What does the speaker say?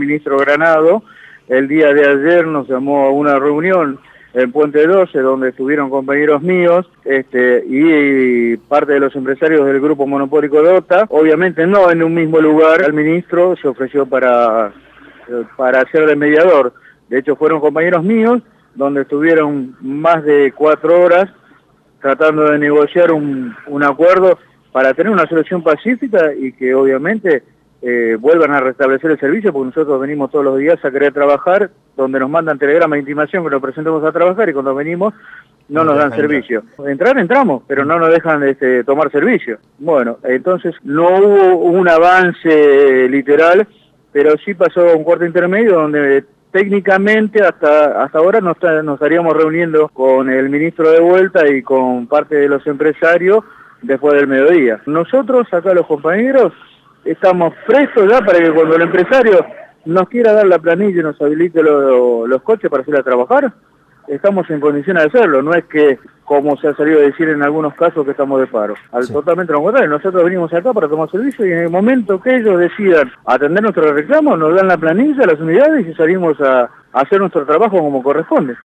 ministro Granado. El día de ayer nos llamó a una reunión en Puente 12, donde estuvieron compañeros míos y parte de los empresarios del grupo monopólico DOTA. Obviamente no en un mismo lugar. El ministro se ofreció para ser de mediador. De hecho, fueron compañeros míos, donde estuvieron más de 4 horas tratando de negociar un acuerdo para tener una solución pacífica y que obviamente vuelvan a restablecer el servicio, porque nosotros venimos todos los días a querer trabajar, donde nos mandan telegrama de intimación que nos presentemos a trabajar y cuando venimos no nos dan servicio. Entramos, pero no nos dejan tomar servicio. Bueno, entonces no hubo un avance literal, pero sí pasó un cuarto intermedio donde técnicamente hasta ahora nos estaríamos reuniendo con el ministro de vuelta y con parte de los empresarios después del mediodía. Nosotros acá los compañeros estamos prestos ya para que cuando el empresario nos quiera dar la planilla y nos habilite los coches para salir a trabajar, estamos en condiciones de hacerlo. No es que, como se ha salido a decir en algunos casos, que estamos de paro. Totalmente lo contrario. Nosotros venimos acá para tomar servicio y en el momento que ellos decidan atender nuestros reclamos, nos dan la planilla, las unidades y salimos a hacer nuestro trabajo como corresponde.